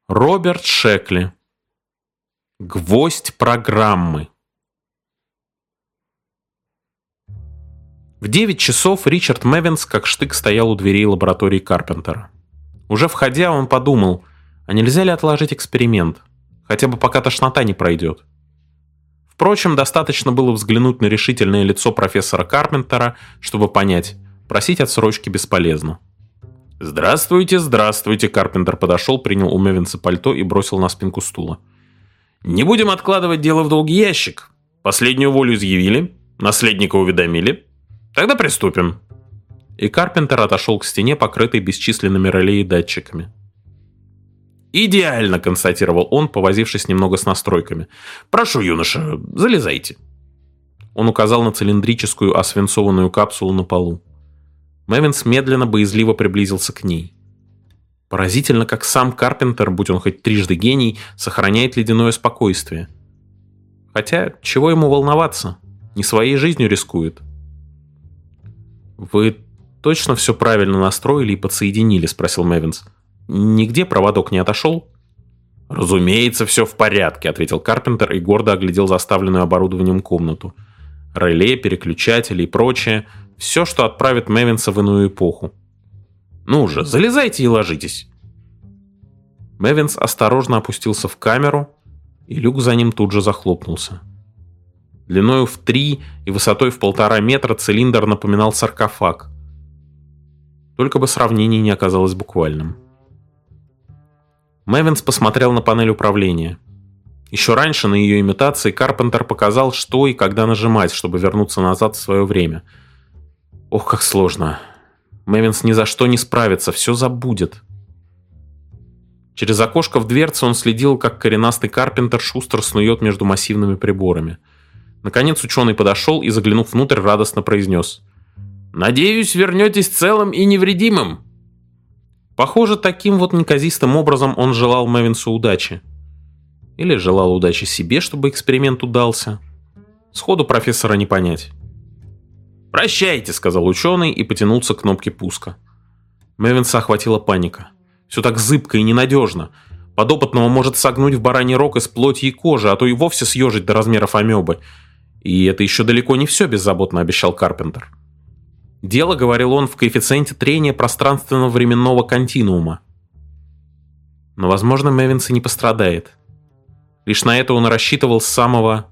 Роберт Шекли. Гвоздь программы. В 9 часов Ричард Мэвинс как штык стоял у дверей лаборатории Карпентера. Уже входя, он подумал, а нельзя ли отложить эксперимент, хотя бы пока тошнота не пройдет. Впрочем, достаточно было взглянуть на решительное лицо профессора Карпентера, чтобы понять, просить отсрочки бесполезно. «Здравствуйте, здравствуйте!» Карпентер подошел, принял у Мэвинса пальто и бросил на спинку стула. «Не будем откладывать дело в долгий ящик. Последнюю волю изъявили, наследника уведомили. Тогда приступим». И Карпентер отошел к стене, покрытой бесчисленными реле и датчиками. «Идеально!» – констатировал он, повозившись немного с настройками. «Прошу, юноша, залезайте». Он указал на цилиндрическую освинцованную капсулу на полу. Мэвинс медленно, боязливо приблизился к ней. Поразительно, как сам Карпентер, будь он хоть трижды гений, сохраняет ледяное спокойствие. Хотя, чего ему волноваться? Не своей жизнью рискует. «Вы точно все правильно настроили и подсоединили?» – спросил Мэвинс. «Нигде проводок не отошел?» «Разумеется, все в порядке», – ответил Карпентер и гордо оглядел заставленную оборудованием комнату. Реле, переключатели и прочее – все, что отправит Мэвинса в иную эпоху. «Ну же, залезайте и ложитесь». Мэвинс осторожно опустился в камеру, и люк за ним тут же захлопнулся. Длиною в 3 и высотой в 1,5 метра цилиндр напоминал саркофаг. Только бы сравнение не оказалось буквальным. Мэвинс посмотрел на панель управления. Еще раньше на ее имитации Карпентер показал, что и когда нажимать, чтобы вернуться назад в свое время. Ох, как сложно. Мэвинс ни за что не справится, все забудет. Через окошко в дверце он следил, как коренастый Карпентер шустро снует между массивными приборами. Наконец ученый подошел и, заглянув внутрь, радостно произнес: «Надеюсь, вернетесь целым и невредимым». Похоже, таким вот неказистым образом он желал Мэвинсу удачи. Или желал удачи себе, чтобы эксперимент удался. Сходу профессора не понять. «Прощайте», — сказал ученый и потянулся к кнопке пуска. Мэвинса охватила паника. Все так зыбко и ненадежно. Подопытного может согнуть в бараний рог из плоти и кожи, а то и вовсе съежить до размеров амебы. И это еще далеко не все, беззаботно обещал Карпентер. Дело, говорил он, в коэффициенте трения пространственно-временного континуума. Но, возможно, Мэвинс и не пострадает. Лишь на это он рассчитывал с самого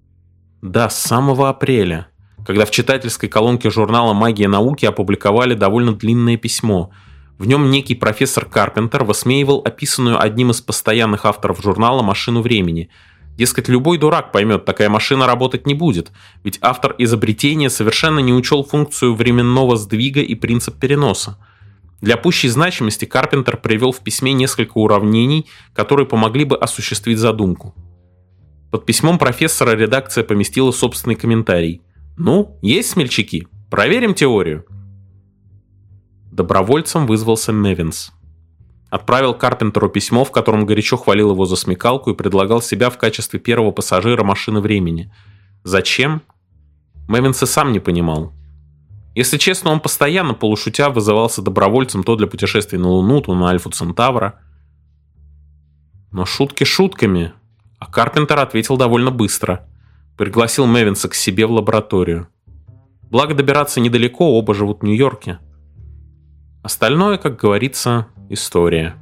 апреля, когда в читательской колонке журнала «Магия науки» опубликовали довольно длинное письмо. В нем некий профессор Карпентер высмеивал описанную одним из постоянных авторов журнала машину времени. Дескать, любой дурак поймет, такая машина работать не будет, ведь автор изобретения совершенно не учел функцию временного сдвига и принцип переноса. Для пущей значимости Карпентер привел в письме несколько уравнений, которые помогли бы осуществить задумку. Под письмом профессора редакция поместила собственный комментарий. «Ну, есть смельчаки? Проверим теорию». Добровольцем вызвался Мэвинс. Отправил Карпентеру письмо, в котором горячо хвалил его за смекалку и предлагал себя в качестве первого пассажира машины времени. Зачем? Мэвинс и сам не понимал. Если честно, он постоянно, полушутя, вызывался добровольцем то для путешествий на Луну, то на Альфу Центавра. Но шутки шутками, а Карпентер ответил довольно быстро. Пригласил Мэвинса к себе в лабораторию. Благо добираться недалеко, оба живут в Нью-Йорке. Остальное, как говорится, история.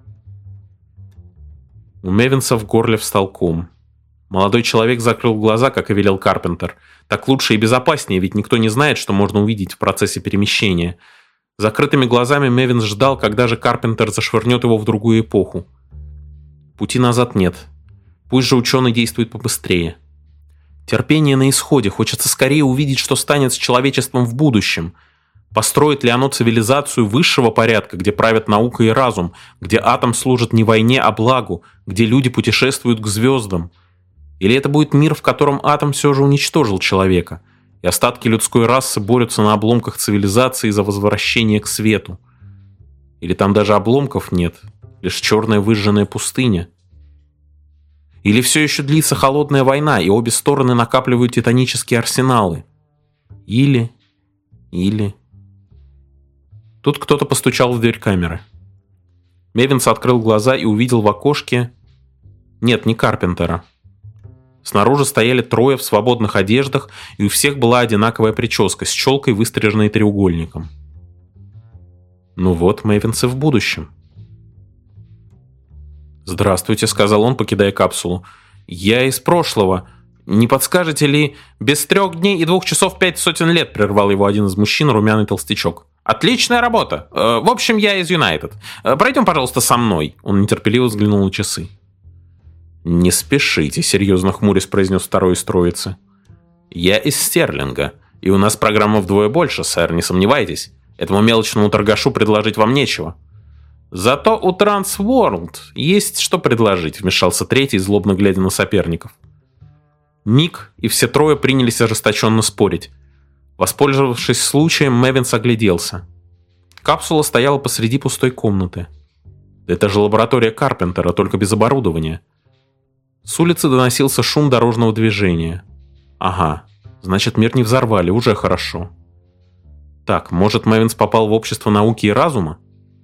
У Мэвинса в горле встал ком. Молодой человек закрыл глаза, как и велел Карпентер. Так лучше и безопаснее, ведь никто не знает, что можно увидеть в процессе перемещения. Закрытыми глазами Мэвинс ждал, когда же Карпентер зашвырнет его в другую эпоху. Пути назад нет. Пусть же ученый действует побыстрее. Терпение на исходе, хочется скорее увидеть, что станет с человечеством в будущем. Построит ли оно цивилизацию высшего порядка, где правят наука и разум, где атом служит не войне, а благу, где люди путешествуют к звездам? Или это будет мир, в котором атом все же уничтожил человека, и остатки людской расы борются на обломках цивилизации за возвращение к свету? Или там даже обломков нет, лишь черная выжженная пустыня? Или все еще длится холодная война, и обе стороны накапливают титанические арсеналы? Или... Тут кто-то постучал в дверь камеры. Мевинс открыл глаза и увидел в окошке... Нет, не Карпентера. Снаружи стояли трое в свободных одеждах, и у всех была одинаковая прическа с челкой, выстриженной треугольником. Ну вот, Мевинсы в будущем. «Здравствуйте», — сказал он, покидая капсулу. «Я из прошлого. Не подскажете ли...» «Без 3 дней и 2 часов 5 сотен лет», — прервал его один из мужчин, румяный толстячок. «Отличная работа. В общем, я из Юнайтед. Пройдем, пожалуйста, со мной». Он нетерпеливо взглянул на часы. «Не спешите», — серьезно хмурясь произнес второй из троицы. «Я из Стерлинга, и у нас программа вдвое больше, сэр, не сомневайтесь. Этому мелочному торгашу предложить вам нечего». «Зато у Трансворлд есть что предложить», — вмешался третий, злобно глядя на соперников. Миг, и все трое принялись ожесточенно спорить. Воспользовавшись случаем, Мевинс огляделся. Капсула стояла посреди пустой комнаты. Это же лаборатория Карпентера, только без оборудования. С улицы доносился шум дорожного движения. Ага, значит, мир не взорвали, уже хорошо. Так, может, Мевинс попал в общество науки и разума?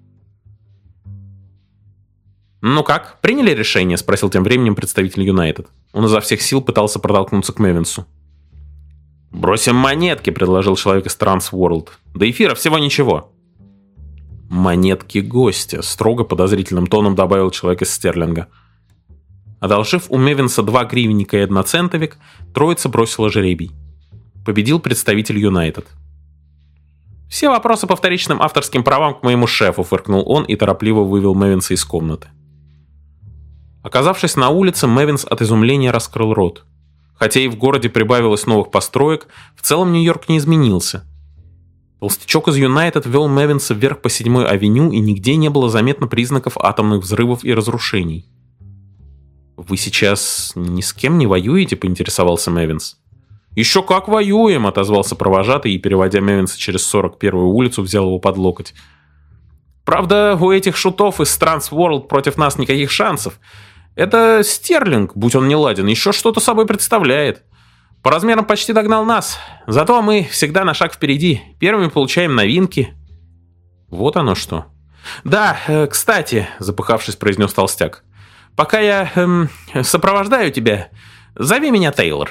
«Ну как, приняли решение?» — спросил тем временем представитель Юнайтед. Он изо всех сил пытался протолкнуться к Мевинсу. «Бросим монетки», — предложил человек из Трансворлд. «До эфира всего ничего». «Монетки гостя», — строго подозрительным тоном добавил человек из Стерлинга. Одолжив у Мевинса 2 гривенника и 1 центовик, троица бросила жребий. Победил представитель Юнайтед. «Все вопросы по вторичным авторским правам к моему шефу», — фыркнул он и торопливо вывел Мевинса из комнаты. Оказавшись на улице, Мевинс от изумления раскрыл рот. Хотя и в городе прибавилось новых построек, в целом Нью-Йорк не изменился. Толстячок из Юнайтед вел Мевинса вверх по 7-й авеню, и нигде не было заметно признаков атомных взрывов и разрушений. «Вы сейчас ни с кем не воюете?» — поинтересовался Мевинс. «Еще как воюем!» — отозвался провожатый и, переводя Мевинса через 41-ю улицу, взял его под локоть. «Правда, у этих шутов из Трансворлд против нас никаких шансов. Это Стерлинг, будь он не ладен, еще что-то собой представляет. По размерам почти догнал нас. Зато мы всегда на шаг впереди. Первыми получаем новинки». «Вот оно что». «Да, кстати», — запыхавшись, произнес толстяк. «Пока я сопровождаю тебя, зови меня Тейлор».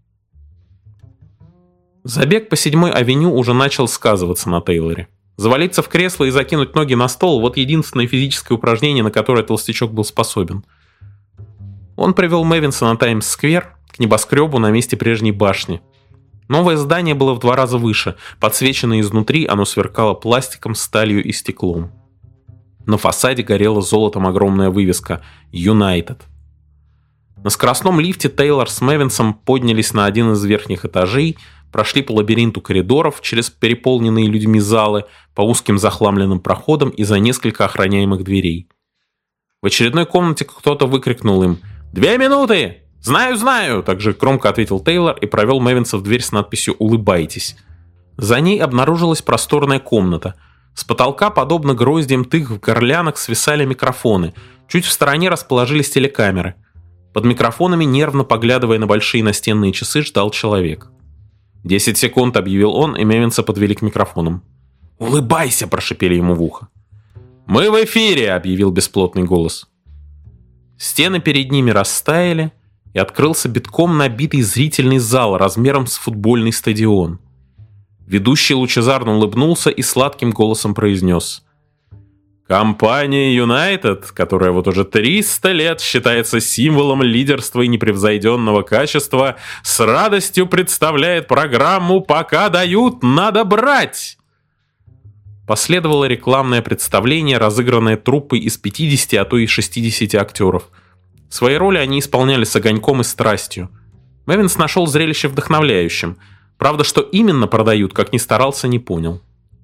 Забег по 7-й авеню уже начал сказываться на Тейлоре. Завалиться в кресло и закинуть ноги на стол – вот единственное физическое упражнение, на которое толстячок был способен. Он привел Мевинса на Таймс-сквер, к небоскребу на месте прежней башни. Новое здание было в 2 раза выше, подсвеченное изнутри, оно сверкало пластиком, сталью и стеклом. На фасаде горела золотом огромная вывеска «Юнайтед». На скоростном лифте Тейлор с Мевинсом поднялись на один из верхних этажей, прошли по лабиринту коридоров через переполненные людьми залы, по узким захламленным проходам и за несколько охраняемых дверей. В очередной комнате кто-то выкрикнул им «2 минуты! Знаю, знаю!» Также громко ответил Тейлор и провел Мевинса в дверь с надписью «Улыбайтесь». За ней обнаружилась просторная комната. С потолка, подобно гроздьям тыкв в горлянах, свисали микрофоны. Чуть в стороне расположились телекамеры. Под микрофонами, нервно поглядывая на большие настенные часы, ждал человек. 10 секунд, объявил он, и Мевинса подвели к микрофонам. «Улыбайся!» – прошипели ему в ухо. «Мы в эфире!» – объявил бесплотный голос. Стены перед ними растаяли, и открылся битком набитый зрительный зал размером с футбольный стадион. Ведущий лучезарно улыбнулся и сладким голосом произнес: «Компания Юнайтед, которая вот уже 300 лет считается символом лидерства и непревзойденного качества, с радостью представляет программу «Пока дают, надо брать». Последовало рекламное представление, разыгранное труппой из 50, а то и 60 актеров. Свои роли они исполняли с огоньком и страстью. Мевинс нашел зрелище вдохновляющим. Правда, что именно продают, как ни старался, не понял.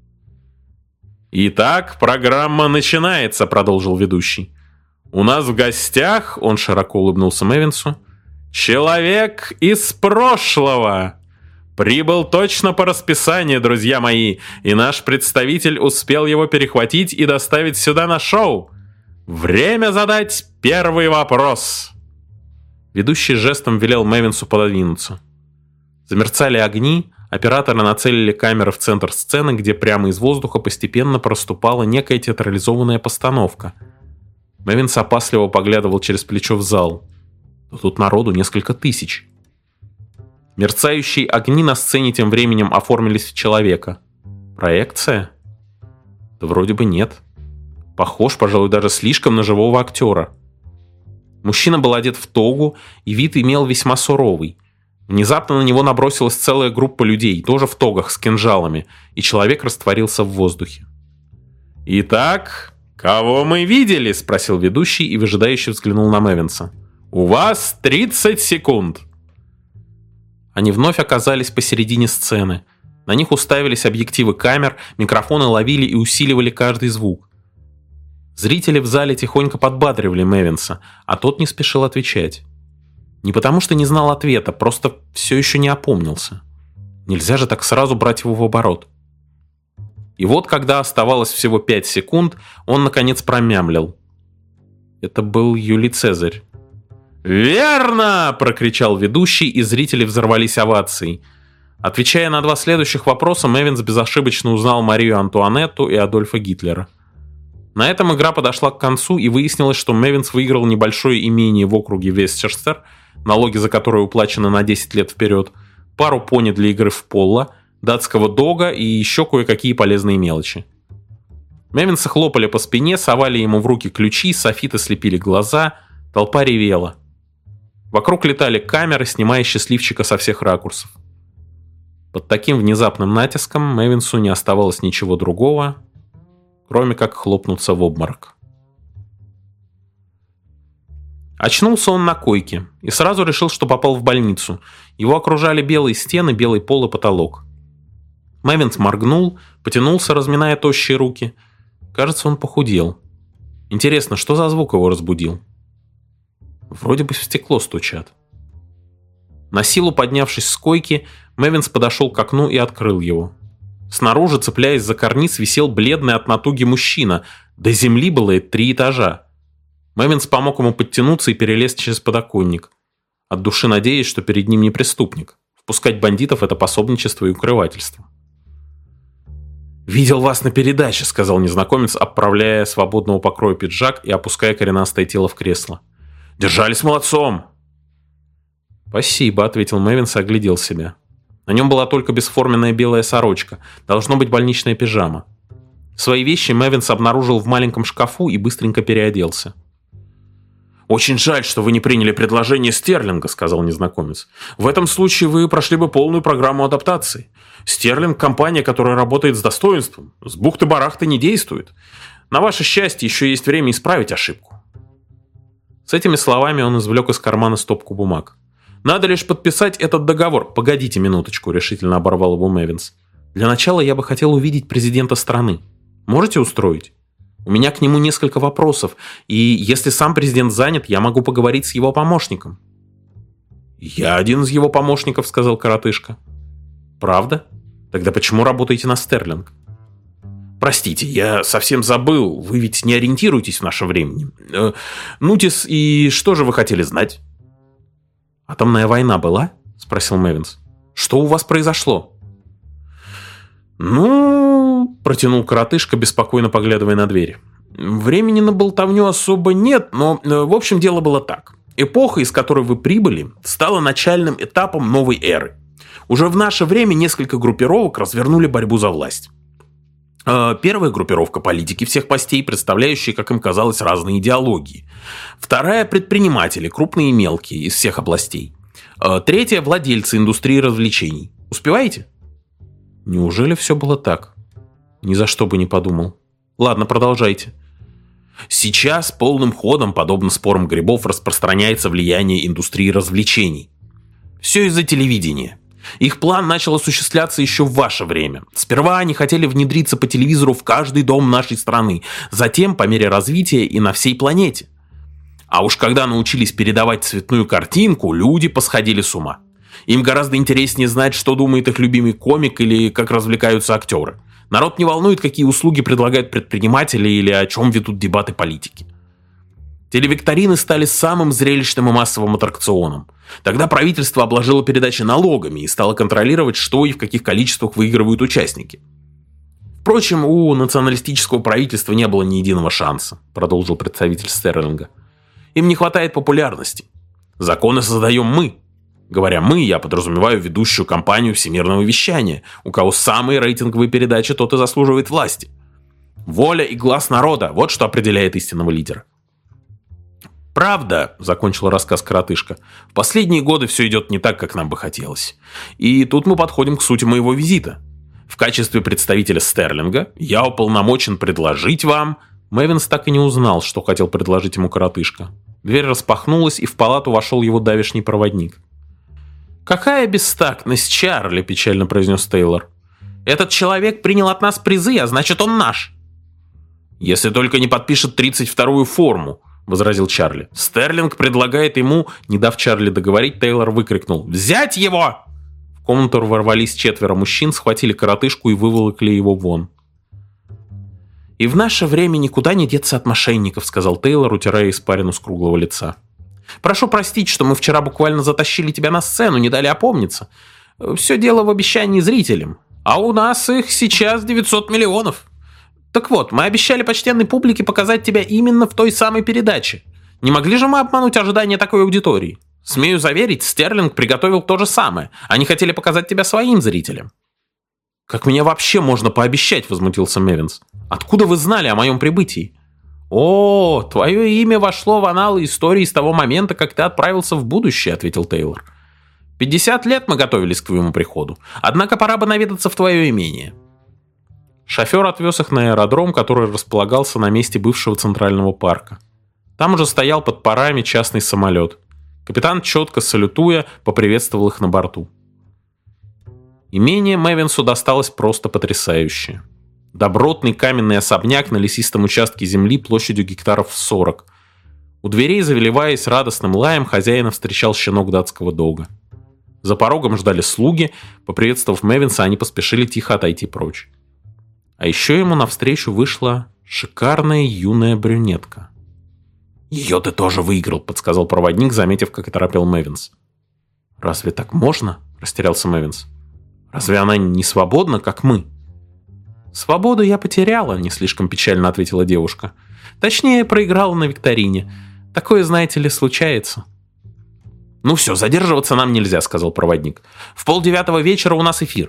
«Итак, программа начинается», — продолжил ведущий. «У нас в гостях», — он широко улыбнулся Мевинсу, «человек из прошлого. Прибыл точно по расписанию, друзья мои, и наш представитель успел его перехватить и доставить сюда на шоу. Время задать первый вопрос». Ведущий жестом велел Мевинсу пододвинуться. Замерцали огни, операторы нацелили камеры в центр сцены, где прямо из воздуха постепенно проступала некая театрализованная постановка. Мэвинс опасливо поглядывал через плечо в зал. Но тут народу несколько тысяч. Мерцающие огни на сцене тем временем оформились в человека. Проекция? Да вроде бы нет. Похож, пожалуй, даже слишком на живого актера. Мужчина был одет в тогу, и вид имел весьма суровый. Внезапно на него набросилась целая группа людей, тоже в тогах с кинжалами, и человек растворился в воздухе. «Итак, кого мы видели?» – спросил ведущий и выжидающе взглянул на Мэвинса. «У вас 30 секунд!» Они вновь оказались посередине сцены. На них уставились объективы камер, микрофоны ловили и усиливали каждый звук. Зрители в зале тихонько подбадривали Мэвинса, а тот не спешил отвечать. Не потому что не знал ответа, просто все еще не опомнился. Нельзя же так сразу брать его в оборот. И вот, когда оставалось всего 5 секунд, он наконец промямлил. Это был Юлий Цезарь. «Верно!» – прокричал ведущий, и зрители взорвались овацией. Отвечая на 2 следующих вопроса, Мэвинс безошибочно узнал Марию Антуанетту и Адольфа Гитлера. На этом игра подошла к концу, и выяснилось, что Мэвинс выиграл небольшое имение в округе Вестчестер, налоги за которое уплачены на 10 лет вперед, пару пони для игры в поло, датского дога и еще кое-какие полезные мелочи. Мэвинса хлопали по спине, совали ему в руки ключи, софиты слепили глаза, толпа ревела. Вокруг летали камеры, снимая счастливчика со всех ракурсов. Под таким внезапным натиском Мэвинсу не оставалось ничего другого, кроме как хлопнуться в обморок. Очнулся он на койке и сразу решил, что попал в больницу. Его окружали белые стены, белый пол и потолок. Мэвинс моргнул, потянулся, разминая тощие руки. Кажется, он похудел. Интересно, что за звук его разбудил? Вроде бы в стекло стучат. На силу поднявшись с койки, Мэвинс подошел к окну и открыл его. Снаружи, цепляясь за карниз, висел бледный от натуги мужчина. До земли было 3 этажа. Мэвинс помог ему подтянуться и перелез через подоконник. От души надеясь, что перед ним не преступник. Впускать бандитов – это пособничество и укрывательство. «Видел вас на передаче», – сказал незнакомец, оправляя свободного покроя пиджак и опуская коренастое тело в кресло. «Держались молодцом!» «Спасибо», – ответил Мэвинс и оглядел себя. На нем была только бесформенная белая сорочка, должно быть больничная пижама. Свои вещи Мэвинс обнаружил в маленьком шкафу и быстренько переоделся. «Очень жаль, что вы не приняли предложение Стерлинга», — сказал незнакомец. «В этом случае вы прошли бы полную программу адаптации. Стерлинг — компания, которая работает с достоинством. С бухты-барахты не действует. На ваше счастье еще есть время исправить ошибку». С этими словами он извлек из кармана стопку бумаг. «Надо лишь подписать этот договор». «Погодите минуточку», — решительно оборвал его Мэвинс. «Для начала я бы хотел увидеть президента страны. Можете устроить? У меня к нему несколько вопросов, и если сам президент занят, я могу поговорить с его помощником». «Я один из его помощников», — сказал коротышка. «Правда? Тогда почему работаете на Стерлинг?» «Простите, я совсем забыл. Вы ведь не ориентируетесь в наше время. Нутис, и что же вы хотели знать?» «Атомная война была?» — спросил Мэвинс. «Что у вас произошло?» «Ну...» — протянул коротышка, беспокойно поглядывая на дверь. «Времени на болтовню особо нет, но, в общем, дело было так. Эпоха, из которой вы прибыли, стала начальным этапом новой эры. Уже в наше время несколько группировок развернули борьбу за власть. Первая группировка – политики всех мастей, представляющие, как им казалось, разные идеологии. Вторая – предприниматели, крупные и мелкие, из всех областей. Третья – владельцы индустрии развлечений. Успеваете?» Неужели все было так? Ни за что бы не подумал. Ладно, продолжайте. Сейчас полным ходом, подобно спорам грибов, распространяется влияние индустрии развлечений. Все из-за телевидения. Их план начал осуществляться еще в ваше время. Сперва они хотели внедриться по телевизору в каждый дом нашей страны, затем, по мере развития, и на всей планете. А уж когда научились передавать цветную картинку, люди посходили с ума. Им гораздо интереснее знать, что думает их любимый комик или как развлекаются актеры. Народ не волнует, какие услуги предлагают предприниматели или о чем ведут дебаты политики. Телевикторины стали самым зрелищным и массовым аттракционом. Тогда правительство обложило передачи налогами и стало контролировать, что и в каких количествах выигрывают участники. Впрочем, у националистического правительства не было ни единого шанса, продолжил представитель Стерлинга. Им не хватает популярности. Законы создаем мы. Говоря «мы», я подразумеваю ведущую компанию всемирного вещания. У кого самые рейтинговые передачи, тот и заслуживает власти. Воля и глас народа – вот что определяет истинного лидера. «Правда», – закончил рассказ коротышка, – «в последние годы все идет не так, как нам бы хотелось. И тут мы подходим к сути моего визита. В качестве представителя Стерлинга я уполномочен предложить вам...» Мэвинс так и не узнал, что хотел предложить ему коротышка. Дверь распахнулась, и в палату вошел его давешний проводник. «Какая бестактность, Чарли!» – печально произнес Тейлор. «Этот человек принял от нас призы, а значит, он наш!» «Если только не подпишет 32-ю форму!» – возразил Чарли. «Стерлинг предлагает ему...» Не дав Чарли договорить, Тейлор выкрикнул: «Взять его!» В комнату ворвались 4 мужчин, схватили коротышку и выволокли его вон. «И в наше время никуда не деться от мошенников», — сказал Тейлор, утирая испарину с круглого лица. «Прошу простить, что мы вчера буквально затащили тебя на сцену, не дали опомниться. Все дело в обещании зрителям. А у нас их сейчас 900 миллионов. Так вот, мы обещали почтенной публике показать тебя именно в той самой передаче. Не могли же мы обмануть ожидания такой аудитории? Смею заверить, Стерлинг приготовил то же самое. Они хотели показать тебя своим зрителям». «Как меня вообще можно пообещать?» — возмутился Мэвинс. «Откуда вы знали о моем прибытии?» «О, твое имя вошло в аналы истории с того момента, как ты отправился в будущее», — ответил Тейлор. 50 лет мы готовились к твоему приходу, однако пора бы наведаться в твое имение». Шофер отвез их на аэродром, который располагался на месте бывшего центрального парка. Там уже стоял под парами частный самолет. Капитан, четко салютуя, поприветствовал их на борту. Имение Мэвинсу досталось просто потрясающе. Добротный каменный особняк на лесистом участке земли площадью гектаров 40. У дверей, завиливаясь радостным лаем, хозяина встречал щенок датского дога. За порогом ждали слуги, поприветствовав Мэвинса, они поспешили тихо отойти прочь. А еще ему навстречу вышла шикарная юная брюнетка. «Ее ты тоже выиграл», — подсказал проводник, заметив, как оторопел Мэвинс. «Разве так можно?» — растерялся Мэвинс. «Разве она не свободна, как мы?» «Свободу я потеряла», — не слишком печально ответила девушка. «Точнее, проиграла на викторине. Такое, знаете ли, случается». «Ну все, задерживаться нам нельзя», — сказал проводник. «В 8:30 вечера у нас эфир».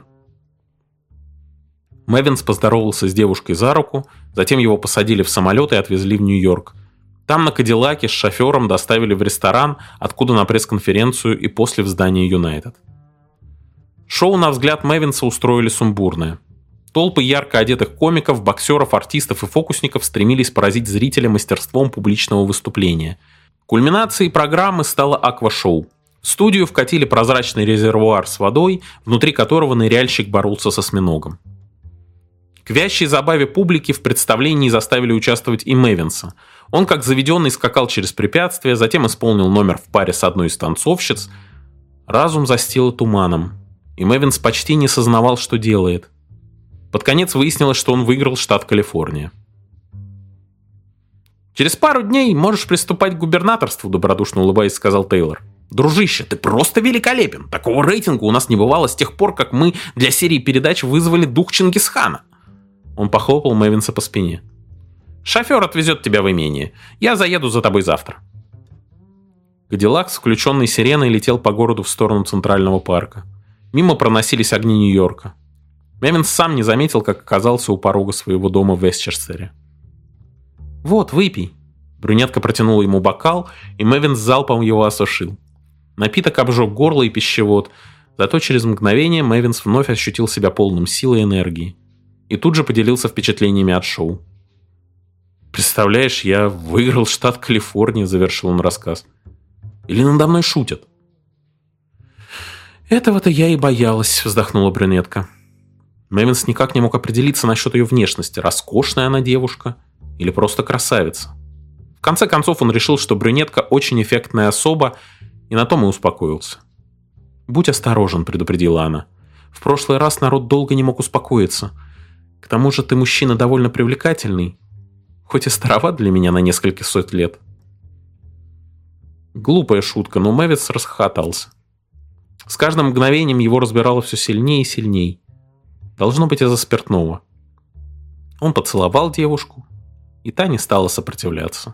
Мэвинс поздоровался с девушкой за руку, затем его посадили в самолет и отвезли в Нью-Йорк. Там на Кадиллаке с шофером доставили в ресторан, откуда на пресс-конференцию и после в здание Юнайтед. Шоу, на взгляд Мэвинса, устроили сумбурное. Толпы ярко одетых комиков, боксеров, артистов и фокусников стремились поразить зрителя мастерством публичного выступления. Кульминацией программы стало аквашоу. В студию вкатили прозрачный резервуар с водой, внутри которого ныряльщик боролся с осьминогом. К вящей забаве публики в представлении заставили участвовать и Мэвинса. Он, как заведенный, скакал через препятствия, затем исполнил номер в паре с одной из танцовщиц. Разум застило туманом, и Мэвинс почти не сознавал, что делает. Под конец выяснилось, что он выиграл штат Калифорния. «Через пару дней можешь приступать к губернаторству», — добродушно улыбаясь, сказал Тейлор. «Дружище, ты просто великолепен. Такого рейтинга у нас не бывало с тех пор, как мы для серии передач вызвали дух Чингисхана». Он похлопал Мэвинса по спине. «Шофер отвезет тебя в имение. Я заеду за тобой завтра». Кадиллак с включенной сиреной летел по городу в сторону Центрального парка. Мимо проносились огни Нью-Йорка. Мэвинс сам не заметил, как оказался у порога своего дома в Вестчестере. «Вот, выпей». Брюнетка протянула ему бокал, и Мэвинс залпом его осушил. Напиток обжег горло и пищевод, зато через мгновение Мэвинс вновь ощутил себя полным силы и энергии. И тут же поделился впечатлениями от шоу. «Представляешь, я выиграл штат Калифорния», — завершил он рассказ. «Или надо мной шутят?» «Этого-то я и боялась», — вздохнула брюнетка. Мэвинс никак не мог определиться насчет ее внешности, роскошная она девушка или просто красавица. В конце концов он решил, что брюнетка очень эффектная особа, и на том и успокоился. «Будь осторожен», — предупредила она. «В прошлый раз народ долго не мог успокоиться. К тому же ты мужчина довольно привлекательный, хоть и староват для меня на несколько сот лет». Глупая шутка, но Мэвинс расхохотался. С каждым мгновением его разбирало все сильнее и сильнее. Должно быть из-за спиртного. Он поцеловал девушку, и та не стала сопротивляться.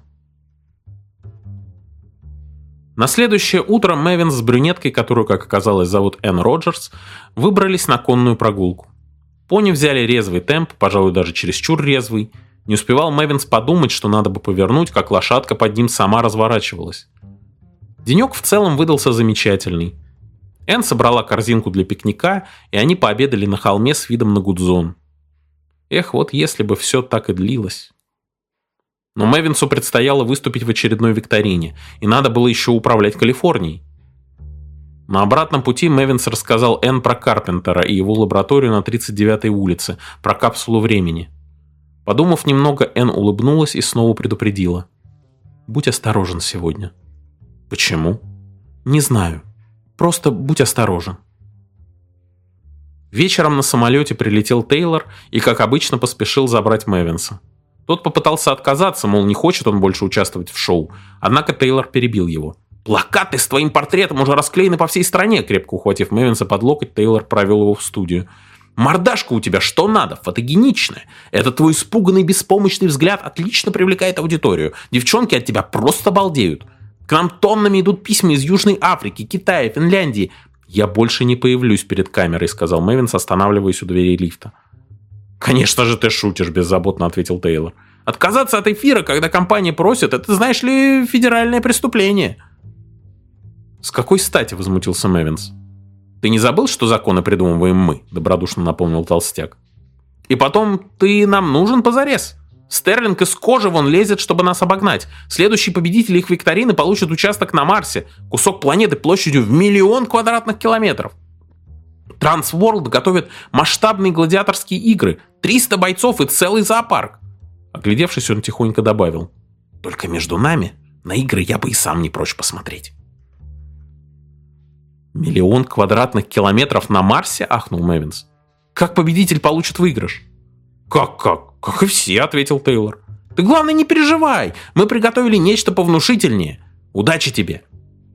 На следующее утро Мэвинс с брюнеткой, которую, как оказалось, зовут Энн Роджерс, выбрались на конную прогулку. Пони взяли резвый темп, пожалуй, даже чересчур резвый. Не успевал Мэвинс подумать, что надо бы повернуть, как лошадка под ним сама разворачивалась. Денек в целом выдался замечательный. Энн собрала корзинку для пикника, и они пообедали на холме с видом на Гудзон. Эх, вот если бы все так и длилось. Но Мэвинсу предстояло выступить в очередной викторине, и надо было еще управлять Калифорнией. На обратном пути Мэвинс рассказал Энн про Карпентера и его лабораторию на 39-й улице, про капсулу времени. Подумав немного, Энн улыбнулась и снова предупредила. «Будь осторожен сегодня». «Почему?» «Не знаю. Просто будь осторожен». Вечером на самолете прилетел Тейлор и, как обычно, поспешил забрать Мэвинса. Тот попытался отказаться, мол, не хочет он больше участвовать в шоу, однако Тейлор перебил его. «Плакаты с твоим портретом уже расклеены по всей стране», крепко ухватив Мэвинса под локоть, Тейлор провел его в студию. «Мордашка у тебя что надо, фотогеничная. Этот твой испуганный, беспомощный взгляд отлично привлекает аудиторию. Девчонки от тебя просто балдеют. К нам тоннами идут письма из Южной Африки, Китая, Финляндии». «Я больше не появлюсь перед камерой», сказал Мэвинс, останавливаясь у дверей лифта. «Конечно же ты шутишь», – беззаботно ответил Тейлор. «Отказаться от эфира, когда компания просит, это, знаешь ли, федеральное преступление». «С какой стати?» – возмутился Мэвинс. «Ты не забыл, что законы придумываем мы?» – добродушно напомнил толстяк. «И потом, ты нам нужен позарез. Стерлинг из кожи вон лезет, чтобы нас обогнать. Следующий победитель их викторины получит участок на Марсе, кусок планеты площадью в 1 000 000 квадратных километров. Трансворлд готовит масштабные гладиаторские игры, 300 бойцов и целый зоопарк». Оглядевшись, он тихонько добавил. «Только между нами на игры я бы и сам не прочь посмотреть». 1 000 000 квадратных километров на Марсе?» – ахнул Мэвинс. «Как победитель получит выигрыш?» «Как? Как и все», – ответил Тейлор. «Ты, главное, не переживай. Мы приготовили нечто повнушительнее. Удачи тебе».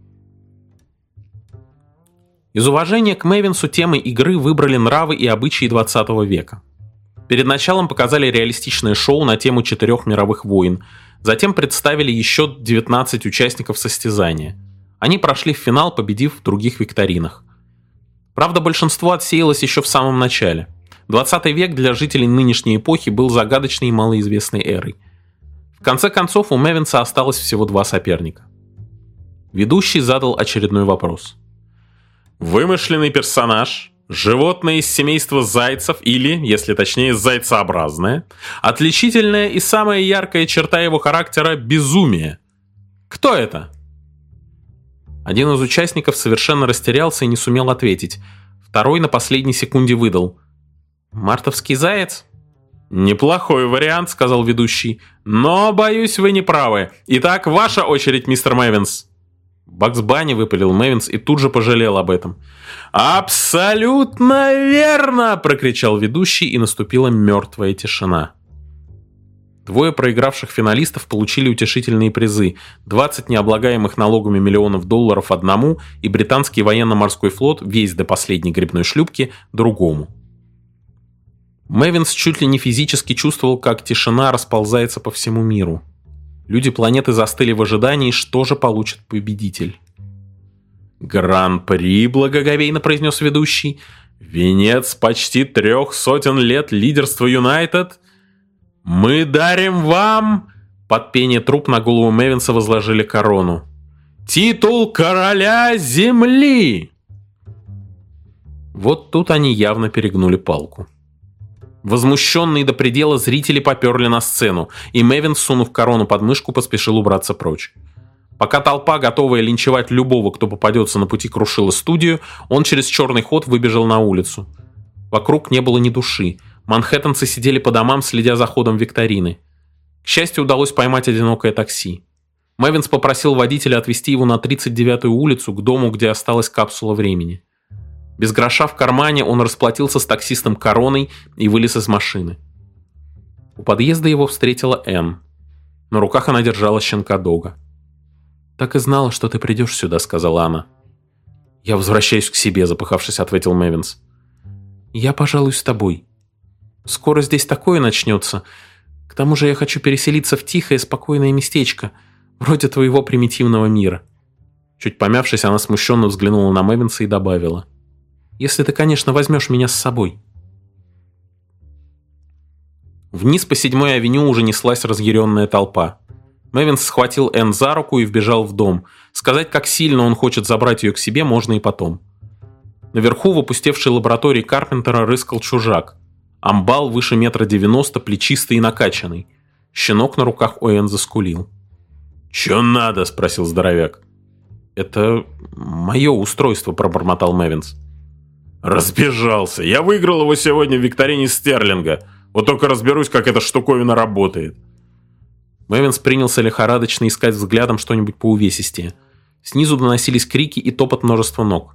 Из уважения к Мэвинсу темой игры выбрали нравы и обычаи 20 века. Перед началом показали реалистичное шоу на тему 4 мировых войн, затем представили еще 19 участников состязания. Они прошли в финал, победив в других викторинах. Правда, большинство отсеялось еще в самом начале. 20 век для жителей нынешней эпохи был загадочной и малоизвестной эрой. В конце концов, у Мэвинса осталось всего 2 соперника. Ведущий задал очередной вопрос. «Вымышленный персонаж, животное из семейства зайцев или, если точнее, зайцеобразное, отличительная и самая яркая черта его характера – безумие. Кто это?» Один из участников совершенно растерялся и не сумел ответить. Второй на последней секунде выдал. «Мартовский заяц?» «Неплохой вариант», — сказал ведущий. «Но, боюсь, вы не правы. Итак, ваша очередь, мистер Мэвинс». «Бакс Банни», — выпалил Мэвинс и тут же пожалел об этом. «Абсолютно верно!» — прокричал ведущий, и наступила мертвая тишина. 2 проигравших финалистов получили утешительные призы: 20 необлагаемых налогами миллионов долларов одному и британский военно-морской флот, весь до последней грибной шлюпки, другому. Мэвинс чуть ли не физически чувствовал, как тишина расползается по всему миру. Люди планеты застыли в ожидании, что же получит победитель. «Гран-при», — благоговейно произнес ведущий, — «венец почти 300 лет лидерства Юнайтед. Мы дарим вам...» Под пение труб на голову Мэвинса возложили корону. «Титул короля Земли!» Вот тут они явно перегнули палку. Возмущенные до предела зрители поперли на сцену, и Мэвинс, сунув корону под мышку, поспешил убраться прочь. Пока толпа, готовая линчевать любого, кто попадется на пути, крушила студию, он через черный ход выбежал на улицу. Вокруг не было ни души. Манхэттенцы сидели по домам, следя за ходом викторины. К счастью, удалось поймать одинокое такси. Мэвинс попросил водителя отвезти его на 39-ю улицу, к дому, где осталась капсула времени. Без гроша в кармане он расплатился с таксистом короной и вылез из машины. У подъезда его встретила Энн. На руках она держала щенка Дога. «Так и знала, что ты придешь сюда», — сказала она. «Я возвращаюсь к себе», — запыхавшись, ответил Мэвинс. «Я, пожалуй, с тобой». Скоро здесь такое начнется. К тому же я хочу переселиться в тихое, спокойное местечко, вроде твоего примитивного мира». Чуть помявшись, она смущенно взглянула на Мэвинса и добавила: «Если ты, конечно, возьмешь меня с собой». Вниз по 7-й авеню уже неслась разъяренная толпа. Мэвинс схватил Энн за руку и вбежал в дом. Сказать, как сильно он хочет забрать ее к себе, можно и потом. Наверху в опустевшей лаборатории Карпентера рыскал чужак. Амбал выше 1,90 м, плечистый и накачанный. Щенок на руках у Энн заскулил. «Чё надо?» – спросил здоровяк. «Это мое устройство», – пробормотал Мэвинс. «Разбежался. Я выиграл его сегодня в викторине Стерлинга. Вот только разберусь, как эта штуковина работает». Мэвинс принялся лихорадочно искать взглядом что-нибудь поувесистее. Снизу доносились крики и топот множества ног.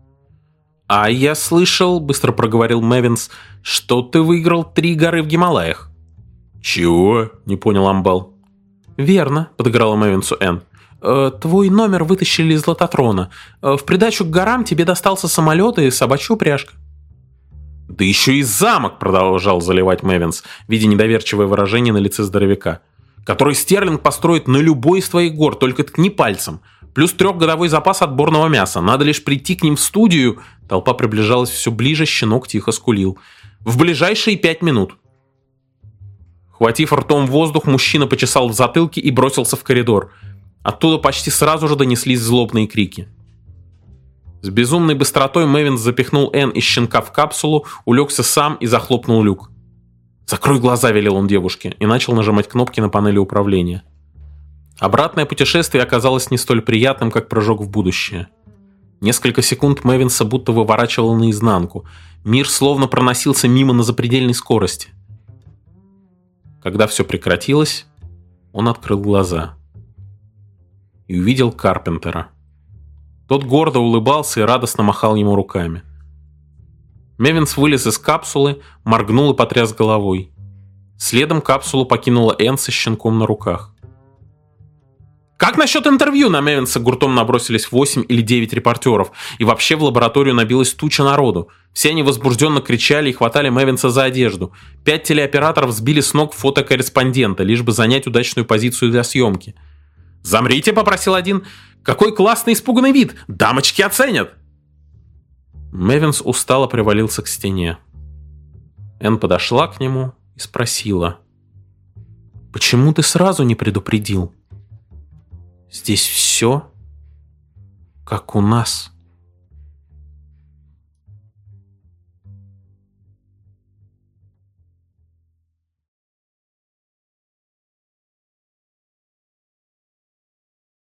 «А я слышал, — быстро проговорил Мэвинс, — что ты выиграл 3 горы в Гималаях». «Чего?» — не понял Амбал. «Верно», — подыграла Мэвинсу Энн. «Твой номер вытащили из лототрона. В придачу к горам тебе достался самолет и собачья упряжка». «Да еще и замок!» — продолжал заливать Мэвинс, видя недоверчивое выражение на лице здоровяка. «Который Стерлинг построит на любой из твоих гор, только ткни пальцем. Плюс 3-годовой запас отборного мяса. Надо лишь прийти к ним в студию». Толпа приближалась все ближе, щенок тихо скулил. «В ближайшие 5 минут». Хватив ртом воздух, мужчина почесал в затылке и бросился в коридор. Оттуда почти сразу же донеслись злобные крики. С безумной быстротой Мэвинс запихнул Энн и щенка в капсулу, улегся сам и захлопнул люк. «Закрой глаза», — велел он девушке, и начал нажимать кнопки на панели управления. Обратное путешествие оказалось не столь приятным, как прыжок в будущее. Несколько секунд Мэвинса будто выворачивало наизнанку. Мир словно проносился мимо на запредельной скорости. Когда все прекратилось, он открыл глаза и увидел Карпентера. Тот гордо улыбался и радостно махал ему руками. Мэвинс вылез из капсулы, моргнул и потряс головой. Следом капсулу покинула Энн со щенком на руках. «Как насчет интервью?» На Мэвинса гуртом набросились 8 или 9 репортеров, и вообще в лабораторию набилась туча народу. Все они возбужденно кричали и хватали Мэвинса за одежду. 5 телеоператоров сбили с ног фотокорреспондента, лишь бы занять удачную позицию для съемки. «Замрите!» — попросил один. «Какой классный испуганный вид! Дамочки оценят!» Мэвинс устало привалился к стене. Энн подошла к нему и спросила: «Почему ты сразу не предупредил? Здесь все как у нас».